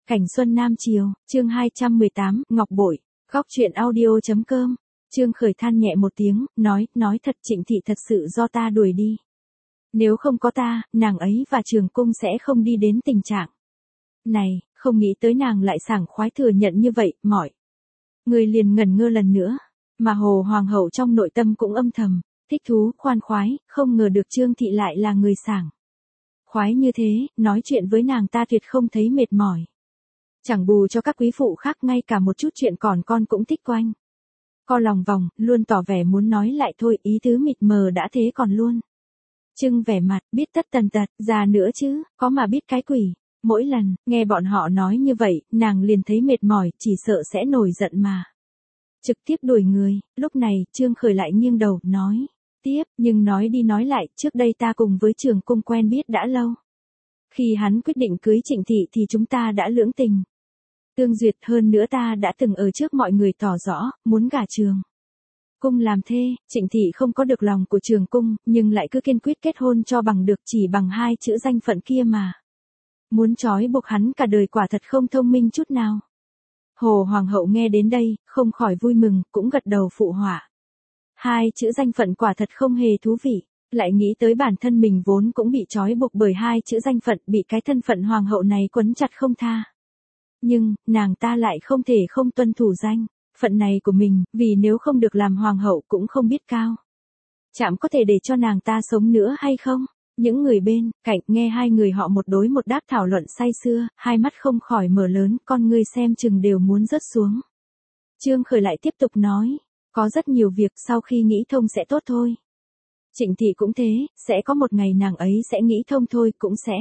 Cảnh Xuân Nam Chiều, chương 218, Ngọc Bội, góc truyện audio.com. Trương Khởi than nhẹ một tiếng, nói thật Trịnh Thị thật sự do ta đuổi đi. Nếu không có ta, nàng ấy và Trường Cung sẽ không đi đến tình trạng này, không nghĩ tới nàng lại sảng khoái thừa nhận như vậy, mỏi. Người liền ngẩn ngơ lần nữa, mà Hồ Hoàng hậu trong nội tâm cũng âm thầm, thích thú, khoan khoái, không ngờ được Trương Thị lại là người sảng khoái như thế, nói chuyện với nàng ta tuyệt không thấy mệt mỏi. Chẳng bù cho các quý phụ khác ngay cả một chút chuyện còn con cũng thích quanh co lòng vòng, luôn tỏ vẻ muốn nói lại thôi, ý tứ mịt mờ đã thế còn luôn trưng vẻ mặt, biết tất tần tật, già nữa chứ, có mà biết cái quỷ. Mỗi lần, nghe bọn họ nói như vậy, nàng liền thấy mệt mỏi, chỉ sợ sẽ nổi giận mà trực tiếp đuổi người. Lúc này, Trương Khởi lại nghiêng đầu, nói tiếp, nhưng nói đi nói lại, trước đây ta cùng với Trường Cung quen biết đã lâu. Khi hắn quyết định cưới Trịnh Thị thì chúng ta đã lưỡng tình tương duyệt, hơn nữa ta đã từng ở trước mọi người tỏ rõ, muốn gả Trường Cung làm thê. Trịnh Thị không có được lòng của Trường Cung, nhưng lại cứ kiên quyết kết hôn cho bằng được, chỉ bằng hai chữ danh phận kia mà muốn trói buộc hắn cả đời, quả thật không thông minh chút nào. Hồ Hoàng hậu nghe đến đây, không khỏi vui mừng, cũng gật đầu phụ họa. Hai chữ danh phận quả thật không hề thú vị, lại nghĩ tới bản thân mình vốn cũng bị trói buộc bởi hai chữ danh phận, bị cái thân phận hoàng hậu này quấn chặt không tha. Nhưng, nàng ta lại không thể không tuân thủ danh phận này của mình, vì nếu không được làm hoàng hậu cũng không biết cao chạm có thể để cho nàng ta sống nữa hay không. Những người bên cạnh nghe hai người họ một đối một đáp thảo luận say sưa, hai mắt không khỏi mở lớn, con ngươi xem chừng đều muốn rớt xuống. Trương Khởi lại tiếp tục nói, có rất nhiều việc sau khi nghĩ thông sẽ tốt thôi. Trịnh Thị cũng thế, sẽ có một ngày nàng ấy sẽ nghĩ thông thôi, cũng sẽ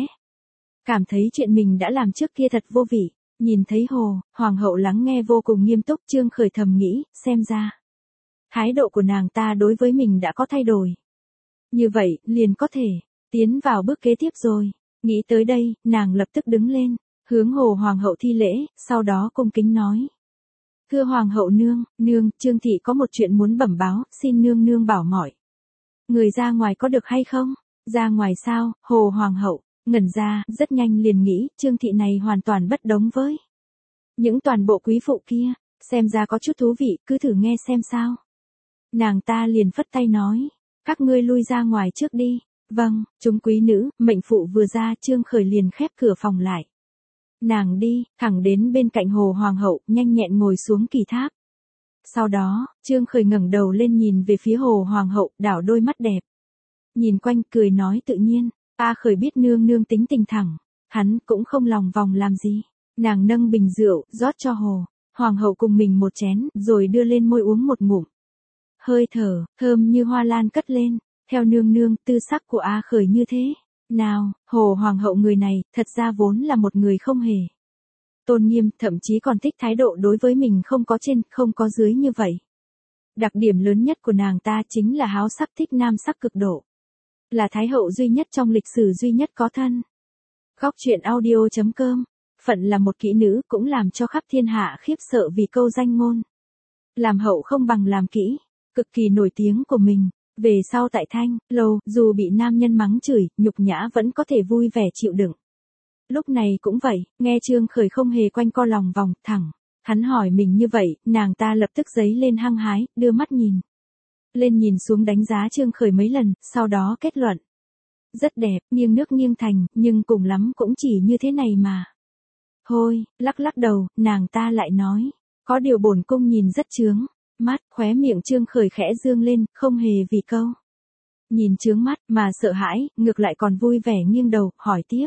cảm thấy chuyện mình đã làm trước kia thật vô vị. Nhìn thấy Hồ Hoàng hậu lắng nghe vô cùng nghiêm túc, Trương Khởi thầm nghĩ, xem ra thái độ của nàng ta đối với mình đã có thay đổi. Như vậy, liền có thể tiến vào bước kế tiếp rồi. Nghĩ tới đây, nàng lập tức đứng lên, hướng Hồ Hoàng hậu thi lễ, sau đó cung kính nói. Thưa Hoàng hậu nương, Trương Thị có một chuyện muốn bẩm báo, xin nương bảo mọi người ra ngoài có được hay không? Ra ngoài sao? Hồ Hoàng hậu ngẩn ra, rất nhanh liền nghĩ, Trương Thị này hoàn toàn bất đồng với những toàn bộ quý phụ kia, xem ra có chút thú vị, cứ thử nghe xem sao. Nàng ta liền phất tay nói, các ngươi lui ra ngoài trước đi. Vâng, chúng quý nữ, mệnh phụ vừa ra, Trương Khởi liền khép cửa phòng lại. Nàng đi, thẳng đến bên cạnh Hồ Hoàng hậu, nhanh nhẹn ngồi xuống kỳ tháp. Sau đó, Trương Khởi ngẩng đầu lên nhìn về phía Hồ Hoàng hậu, đảo đôi mắt đẹp. Nhìn quanh, cười nói tự nhiên, ta Khởi biết nương tính tình thẳng, hắn cũng không lòng vòng làm gì. Nàng nâng bình rượu, rót cho Hồ Hoàng hậu cùng mình một chén, rồi đưa lên môi uống một ngụm. Hơi thở, thơm như hoa lan cất lên. Theo nương, tư sắc của A Khởi như thế nào? Hồ Hoàng hậu người này, thật ra vốn là một người không hề tôn nghiêm, thậm chí còn thích thái độ đối với mình không có trên, không có dưới như vậy. Đặc điểm lớn nhất của nàng ta chính là háo sắc, thích nam sắc cực độ. Là thái hậu duy nhất trong lịch sử, duy nhất có thân. Góc truyện audio.com. Phận là một kỹ nữ, cũng làm cho khắp thiên hạ khiếp sợ vì câu danh ngôn. Làm hậu không bằng làm kỹ, cực kỳ nổi tiếng của mình. Về sau tại Thanh Lâu, dù bị nam nhân mắng chửi, nhục nhã vẫn có thể vui vẻ chịu đựng. Lúc này cũng vậy, nghe Trương Khởi không hề quanh co lòng vòng, thẳng. Hắn hỏi mình như vậy, nàng ta lập tức giấy lên hăng hái, đưa mắt nhìn lên nhìn xuống, đánh giá Trương Khởi mấy lần, sau đó kết luận. Rất đẹp, nghiêng nước nghiêng thành, nhưng cùng lắm cũng chỉ như thế này mà. Thôi, lắc đầu, nàng ta lại nói. Có điều bổn cung nhìn rất chướng mắt. Khóe miệng Trương Khởi khẽ dương lên, không hề vì câu nhìn chướng mắt mà sợ hãi, ngược lại còn vui vẻ nghiêng đầu, hỏi tiếp.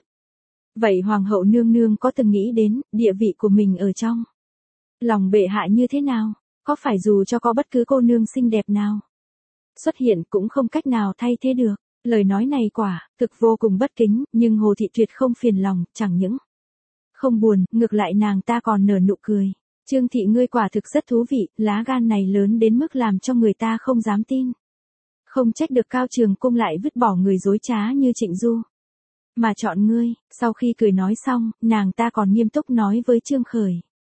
Vậy Hoàng hậu nương có từng nghĩ đến địa vị của mình ở trong lòng bệ hạ như thế nào? Có phải dù cho có bất cứ cô nương xinh đẹp nào xuất hiện cũng không cách nào thay thế được? Lời nói này quả thực vô cùng bất kính, nhưng Hồ Thị tuyệt không phiền lòng, chẳng những không buồn, ngược lại nàng ta còn nở nụ cười. Trương Thị ngươi quả thực rất thú vị, lá gan này lớn đến mức làm cho người ta không dám tin. Không trách được Cao Trường Cung lại vứt bỏ người dối trá như Trịnh Du mà chọn ngươi. Sau khi cười nói xong, nàng ta còn nghiêm túc nói với Trương Khởi.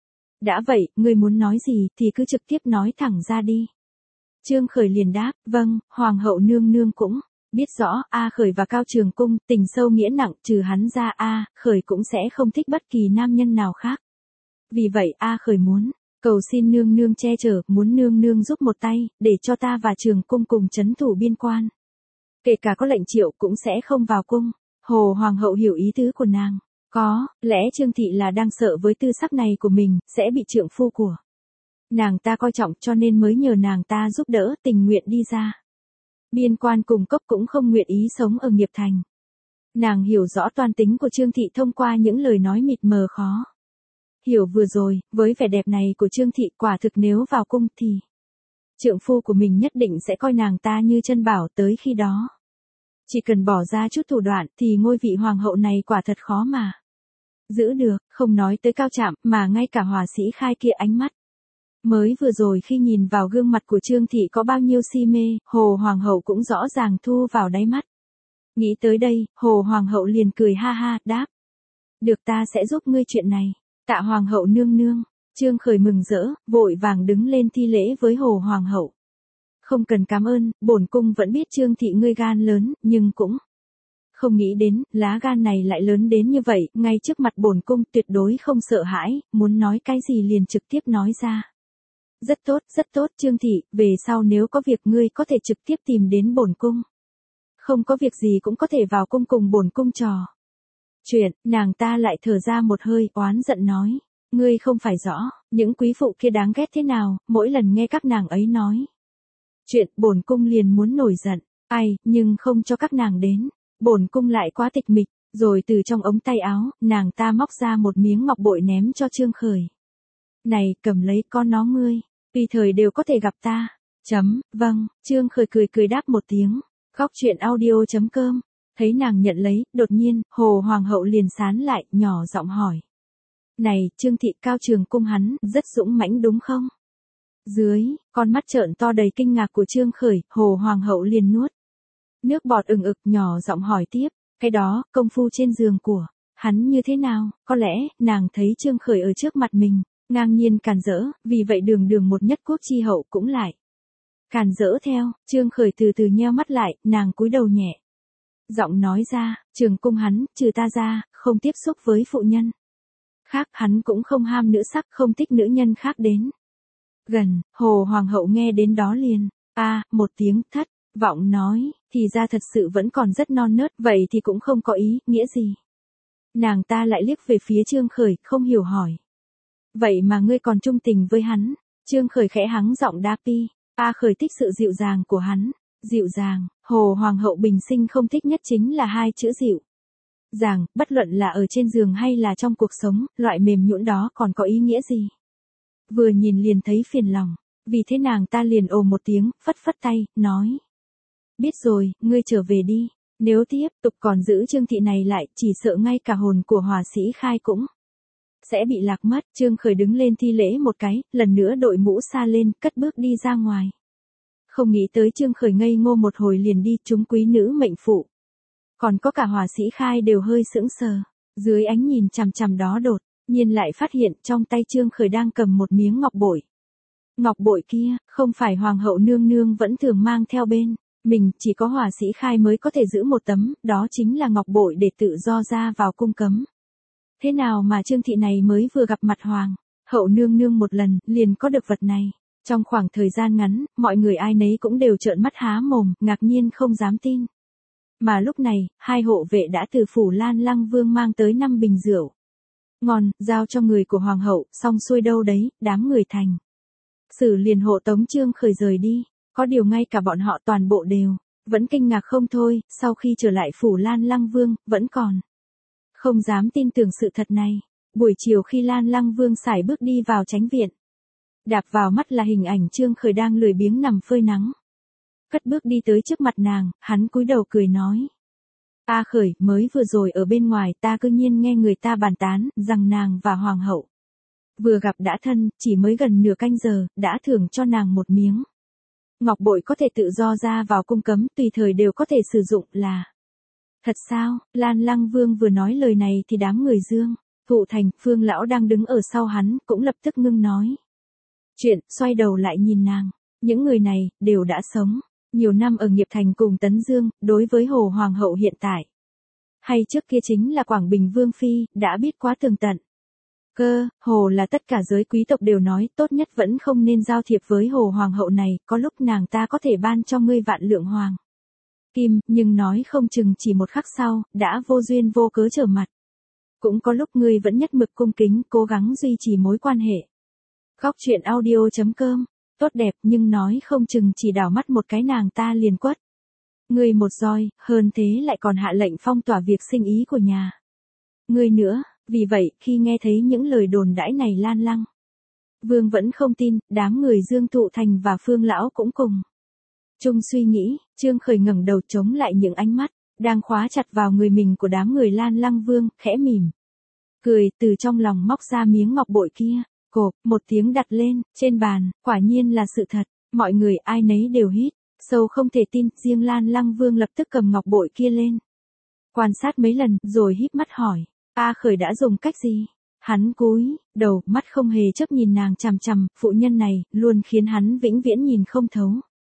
Đã vậy, ngươi muốn nói gì thì cứ trực tiếp nói thẳng ra đi. Trương Khởi liền đáp, vâng, Hoàng hậu nương cũng Biết rõ A Khởi và Cao Trường Cung tình sâu nghĩa nặng, trừ hắn ra A Khởi cũng sẽ không thích bất kỳ nam nhân nào khác. Vì vậy A Khởi muốn cầu xin nương nương che chở, muốn nương nương giúp một tay, để cho ta và Trường Cung cùng trấn thủ biên quan. Kể cả có lệnh triệu cũng sẽ không vào cung. Hồ Hoàng hậu hiểu ý tứ của nàng. Có lẽ Trương Thị là đang sợ với tư sắc này của mình, sẽ bị trượng phu của nàng ta coi trọng, cho nên mới nhờ nàng ta giúp đỡ, tình nguyện đi ra biên quan cùng cốc, cũng không nguyện ý sống ở nghiệp thành. Nàng hiểu rõ toan tính của Trương Thị thông qua những lời nói mịt mờ khó hiểu vừa rồi, với vẻ đẹp này của Trương Thị, quả thực nếu vào cung thì trượng phu của mình nhất định sẽ coi nàng ta như chân bảo, tới khi đó chỉ cần bỏ ra chút thủ đoạn thì ngôi vị hoàng hậu này quả thật khó mà giữ được, không nói tới Cao Trạm, mà ngay cả Hỏa Sĩ Khai kia ánh mắt mới vừa rồi khi nhìn vào gương mặt của Trương Thị có bao nhiêu si mê, Hồ Hoàng hậu cũng rõ ràng thu vào đáy mắt. Nghĩ tới đây, Hồ Hoàng hậu liền cười ha ha, đáp: được, ta sẽ giúp ngươi chuyện này. Tạ Hoàng hậu nương nương. Trương Khởi mừng rỡ, vội vàng đứng lên thi lễ với Hồ Hoàng hậu. Không cần cảm ơn, bổn cung vẫn biết Trương Thị ngươi gan lớn, nhưng cũng không nghĩ đến, lá gan này lại lớn đến như vậy, ngay trước mặt bổn cung tuyệt đối không sợ hãi, muốn nói cái gì liền trực tiếp nói ra. Rất tốt, Trương Thị, về sau nếu có việc ngươi có thể trực tiếp tìm đến bổn cung. Không có việc gì cũng có thể vào cung cùng bổn cung trò chuyện. Nàng ta lại thở ra một hơi, oán giận nói: ngươi không phải rõ, những quý phụ kia đáng ghét thế nào, mỗi lần nghe các nàng ấy nói chuyện, bổn cung liền muốn nổi giận. Ai, nhưng không cho các nàng đến, bổn cung lại quá tịch mịch. Rồi từ trong ống tay áo, nàng ta móc ra một miếng ngọc bội ném cho Trương Khởi. Này, cầm lấy, con nó ngươi, tùy thời đều có thể gặp ta. Vâng, Trương Khởi cười đáp một tiếng. Góc truyện audio.com. Thấy nàng nhận lấy, đột nhiên, Hồ Hoàng hậu liền sán lại, nhỏ giọng hỏi: này, Trương Thị, Cao Trường Cung hắn rất dũng mãnh đúng không? Dưới con mắt trợn to đầy kinh ngạc của Trương Khởi, Hồ Hoàng hậu liền nuốt nước bọt ừng ực, nhỏ giọng hỏi tiếp: cái đó, công phu trên giường của hắn như thế nào? Có lẽ nàng thấy Trương Khởi ở trước mặt mình ngang nhiên càn rỡ, vì vậy đường một nhất quốc chi hậu cũng lại càn rỡ theo. Trương Khởi từ từ nheo mắt lại, nàng cúi đầu nhẹ giọng nói ra: Trường Cung hắn, trừ ta ra, không tiếp xúc với phụ nhân khác, hắn cũng không ham nữ sắc, không thích nữ nhân khác đến gần. Hồ Hoàng hậu nghe đến đó liền một tiếng thất vọng nói: thì ra thật sự vẫn còn rất non nớt, vậy thì cũng không có ý nghĩa gì. Nàng ta lại liếc về phía Trương Khởi, không hiểu hỏi: vậy mà ngươi còn trung tình với hắn? Trương Khởi khẽ hắng giọng đáp: Khởi thích sự dịu dàng của hắn. Dịu dàng? Hồ Hoàng hậu bình sinh không thích nhất chính là hai chữ dịu dàng, bất luận là ở trên giường hay là trong cuộc sống, loại mềm nhũn đó còn có ý nghĩa gì? Vừa nhìn liền thấy phiền lòng, vì thế nàng ta liền ồ một tiếng, phất phất tay, nói: biết rồi, ngươi trở về đi. Nếu tiếp tục còn giữ Trương Thị này lại, chỉ sợ ngay cả hồn của Hỏa Sĩ Khai cũng sẽ bị lạc mất. Trương Khởi đứng lên thi lễ một cái, lần nữa đội mũ sa lên, cất bước đi ra ngoài. Không nghĩ tới Trương Khởi ngây ngô một hồi liền đi, chúng quý nữ mệnh phụ còn có cả Hỏa Sĩ Khai đều hơi sững sờ. Dưới ánh nhìn chằm chằm đó đột nhiên lại phát hiện trong tay Trương Khởi đang cầm một miếng ngọc bội. Ngọc bội kia, không phải Hoàng hậu nương nương vẫn thường mang theo bên mình, chỉ có Hỏa Sĩ Khai mới có thể giữ một tấm, đó chính là ngọc bội để tự do ra vào cung cấm. Thế nào mà Trương Thị này mới vừa gặp mặt Hoàng hậu nương nương một lần, liền có được vật này? Trong khoảng thời gian ngắn, mọi người ai nấy cũng đều trợn mắt há mồm, ngạc nhiên không dám tin. Mà lúc này, hai hộ vệ đã từ phủ Lan Lăng Vương mang tới 5 bình rượu ngon, giao cho người của Hoàng hậu, xong xuôi đâu đấy, đám người thành sử liền hộ tống Trương Khởi rời đi. Có điều ngay cả bọn họ toàn bộ đều vẫn kinh ngạc không thôi, sau khi trở lại phủ Lan Lăng Vương, vẫn còn không dám tin tưởng sự thật này. Buổi chiều khi Lan Lăng Vương sải bước đi vào chánh viện, đạp vào mắt là hình ảnh Trương Khởi đang lười biếng nằm phơi nắng. Cất bước đi tới trước mặt nàng, hắn cúi đầu cười nói: Khởi, mới vừa rồi ở bên ngoài ta cư nhiên nghe người ta bàn tán rằng nàng và Hoàng hậu vừa gặp đã thân, chỉ mới gần nửa canh giờ, đã thưởng cho nàng một miếng ngọc bội có thể tự do ra vào cung cấm, tùy thời đều có thể sử dụng, là thật sao? Lan Lăng Vương vừa nói lời này thì đám người Dương Thụ Thành, Phương lão đang đứng ở sau hắn, cũng lập tức ngưng nói chuyện, xoay đầu lại nhìn nàng. Những người này đều đã sống Nhiều năm ở nghiệp thành cùng Tấn Dương, đối với Hồ Hoàng hậu hiện tại. Hay trước kia chính là Quảng Bình Vương Phi, đã biết quá tường tận. Hồ là tất cả giới quý tộc đều nói tốt nhất vẫn không nên giao thiệp với Hồ Hoàng hậu này, có lúc nàng ta có thể ban cho ngươi vạn lượng hoàng kim, nhưng nói không chừng chỉ một khắc sau, đã vô duyên vô cớ trở mặt. Cũng có lúc ngươi vẫn nhất mực cung kính, cố gắng duy trì mối quan hệ. Góc truyện audio.com, tốt đẹp nhưng nói không chừng chỉ đảo mắt một cái nàng ta liền quất. Ngươi một roi, hơn thế lại còn hạ lệnh phong tỏa việc sinh ý của nhà ngươi nữa, vì vậy khi nghe thấy những lời đồn đãi này lan lăng. Vương vẫn không tin, đám người Dương Thụ Thành và Phương Lão cũng cùng chung suy nghĩ, Trương Khởi ngẩng đầu chống lại những ánh mắt đang khóa chặt vào người mình của đám người Lan Lăng Vương, khẽ mỉm cười, từ trong lòng móc ra miếng ngọc bội kia, cộp, một tiếng đặt lên trên bàn, quả nhiên là sự thật, mọi người ai nấy đều hít sâu không thể tin, riêng Lan Lăng Vương lập tức cầm ngọc bội kia lên, quan sát mấy lần, rồi híp mắt hỏi, A Khởi đã dùng cách gì? Hắn cúi đầu, mắt không hề chớp nhìn nàng chằm chằm, phụ nhân này luôn khiến hắn vĩnh viễn nhìn không thấu.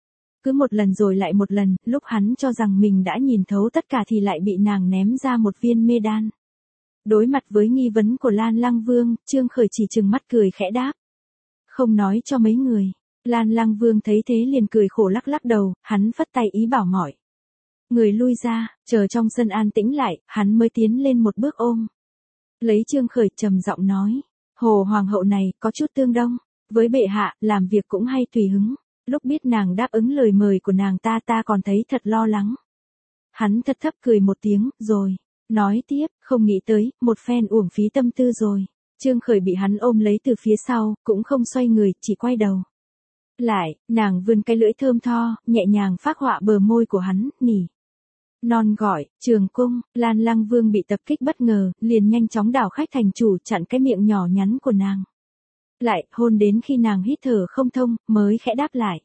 Cứ một lần rồi lại một lần, lúc hắn cho rằng mình đã nhìn thấu tất cả thì lại bị nàng ném ra một viên mê đan. Đối mặt với nghi vấn của Lan Lăng Vương, Trương Khởi chỉ trừng mắt cười khẽ đáp. Không nói cho mấy người. Lan Lăng Vương thấy thế liền cười khổ lắc lắc đầu, hắn phất tay ý bảo mọi người lui ra, chờ trong sân an tĩnh lại, hắn mới tiến lên một bước ôm lấy Trương Khởi, trầm giọng nói, Hồ Hoàng hậu này có chút tương đông với bệ hạ, làm việc cũng hay tùy hứng. Lúc biết nàng đáp ứng lời mời của nàng ta còn thấy thật lo lắng. Hắn thật thấp cười một tiếng, rồi nói tiếp, không nghĩ tới, một phen uổng phí tâm tư rồi. Trương Khởi bị hắn ôm lấy từ phía sau, cũng không xoay người, chỉ quay đầu lại, nàng vươn cái lưỡi thơm tho, nhẹ nhàng phác họa bờ môi của hắn, nỉ non gọi, Trường Cung. Lan Lăng Vương bị tập kích bất ngờ, liền nhanh chóng đảo khách thành chủ, chặn cái miệng nhỏ nhắn của nàng lại, hôn đến khi nàng hít thở không thông, mới khẽ đáp lại.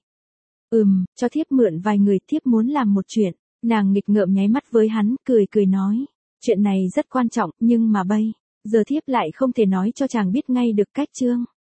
Cho thiếp mượn vài người, thiếp muốn làm một chuyện. Nàng nghịch ngợm nháy mắt với hắn, cười nói. Chuyện này rất quan trọng, nhưng mà bây giờ thiếp lại không thể nói cho chàng biết ngay được cách chương.